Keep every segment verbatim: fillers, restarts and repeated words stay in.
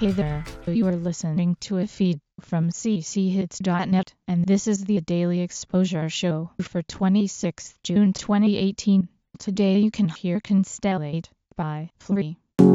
Hey there, you are listening to a feed from c c hits dot net, and this is the Daily Exposure Show for twenty-sixth of June twenty eighteen. Today you can hear Constellate by Flea.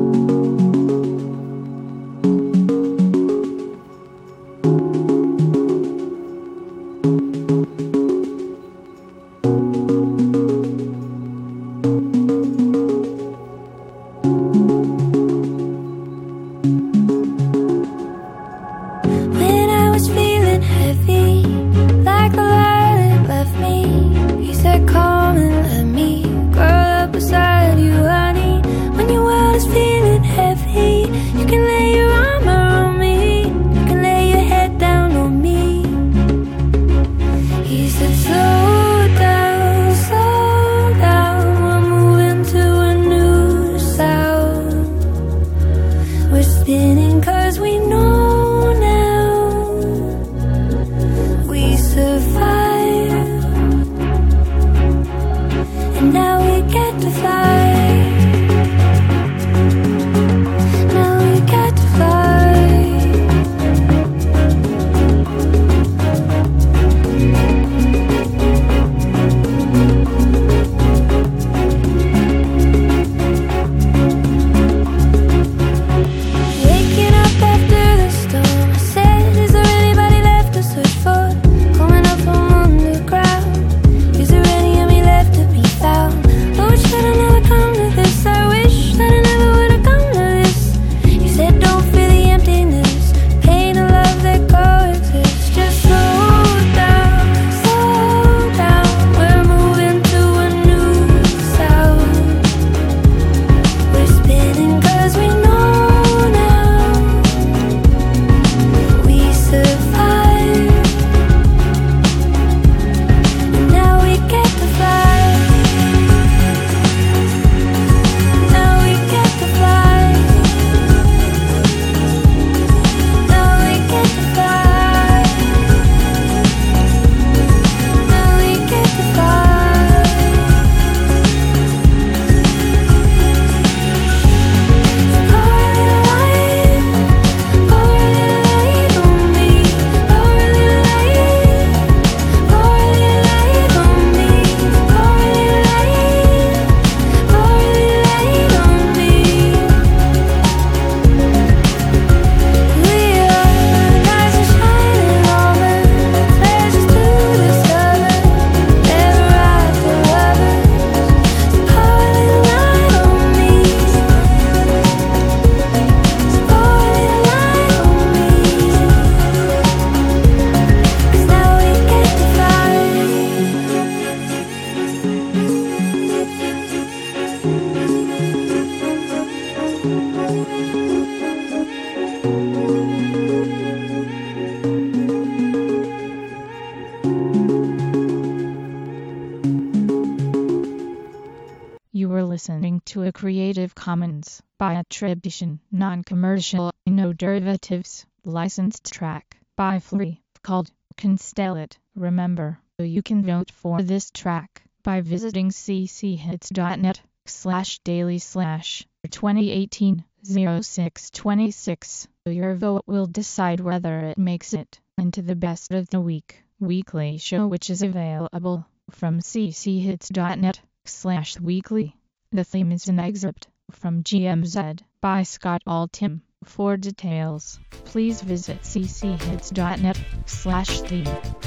You were listening to a Creative Commons by attribution, non-commercial, no derivatives, licensed track by Flea called Constellate. Remember, you can vote for this track by visiting c c hits dot net slash daily slash twenty eighteen oh six twenty-six. Your vote will decide whether it makes it into the best of the week weekly show, which is available from c c hits dot net slash weekly. The theme is an excerpt from G M Z by Scott Altham. For details, please visit c c hits dot net slash theme.